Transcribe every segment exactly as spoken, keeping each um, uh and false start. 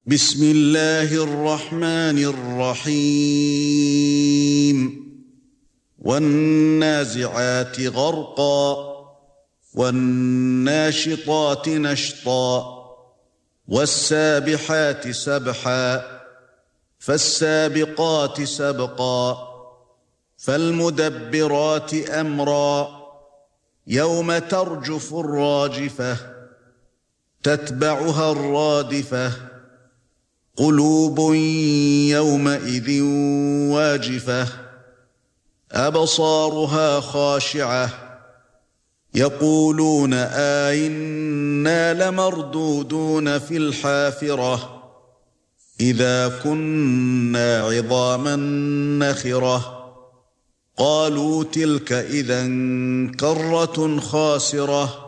بسم الله الرحمن الرحيم والنازعات غرقا والناشطات نشطا والسابحات سبحا فالسابقات سبقا فالمدبرات أمرا يوم ترجف الراجفة تتبعها الرادفة قلوب يومئذ واجفة أبصارها خاشعة يقولون أئنا لمردودون في الحافرة إذا كنا عظاما نخرة قالوا تلك إذا كرة خاسرة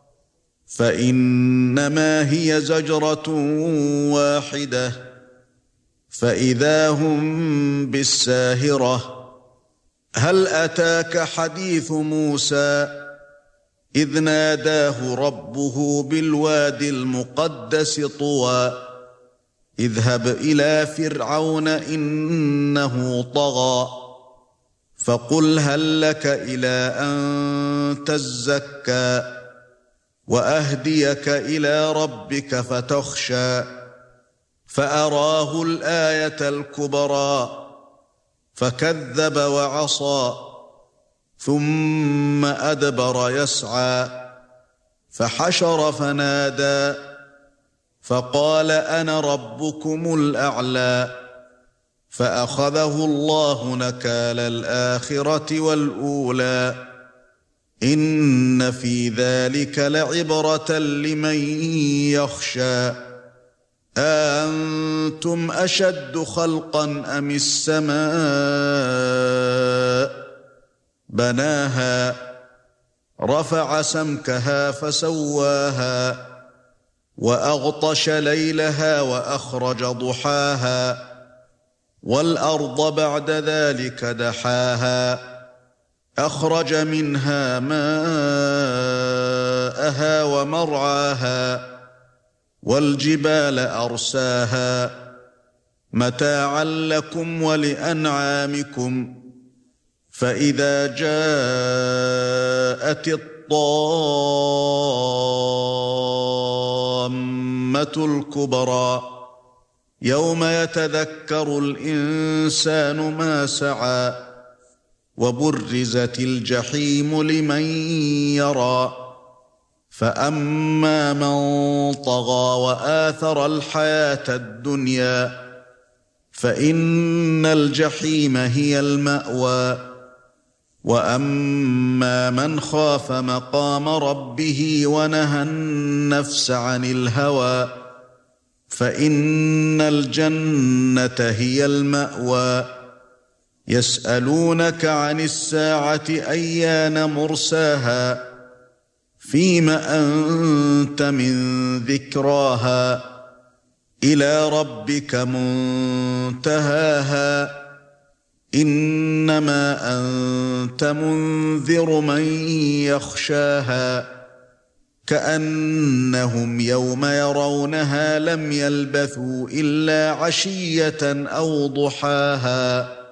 فإنما هي زجرة واحدة فإذا هم بالساهرة هل أتاك حديث موسى إذ ناداه ربه بالوادي المقدس طوى اذهب إلى فرعون إنه طغى فقل هل لك إلى أن تزكى وأهديك إلى ربك فتخشى فأراه الآية الكبرى فكذب وعصى ثم أدبر يسعى فحشر فنادى فقال أنا ربكم الأعلى فأخذه الله نكال الآخرة والأولى إن في ذلك لعبرة لمن يخشى أأنتم أشد خلقا أم السماء بناها رفع سمكها فسواها وأغطش ليلها وأخرج ضحاها والأرض بعد ذلك دحاها أخرج منها ماءها ومرعاها والجبال أرساها متاعا لكم ولأنعامكم فإذا جاءت الطامة الكبرى يوم يتذكر الإنسان ما سعى وبرزت الجحيم لمن يرى فأما من طغى وآثر الحياة الدنيا فإن الجحيم هي المأوى وأما من خاف مقام ربه ونهى النفس عن الهوى فإن الجنة هي المأوى يسألونك عن الساعة أيان مرساها فيم أنت من ذكراها إلى ربك منتهاها إنما أنت منذر من يخشاها كأنهم يوم يرونها لم يلبثوا إلا عشية أو ضحاها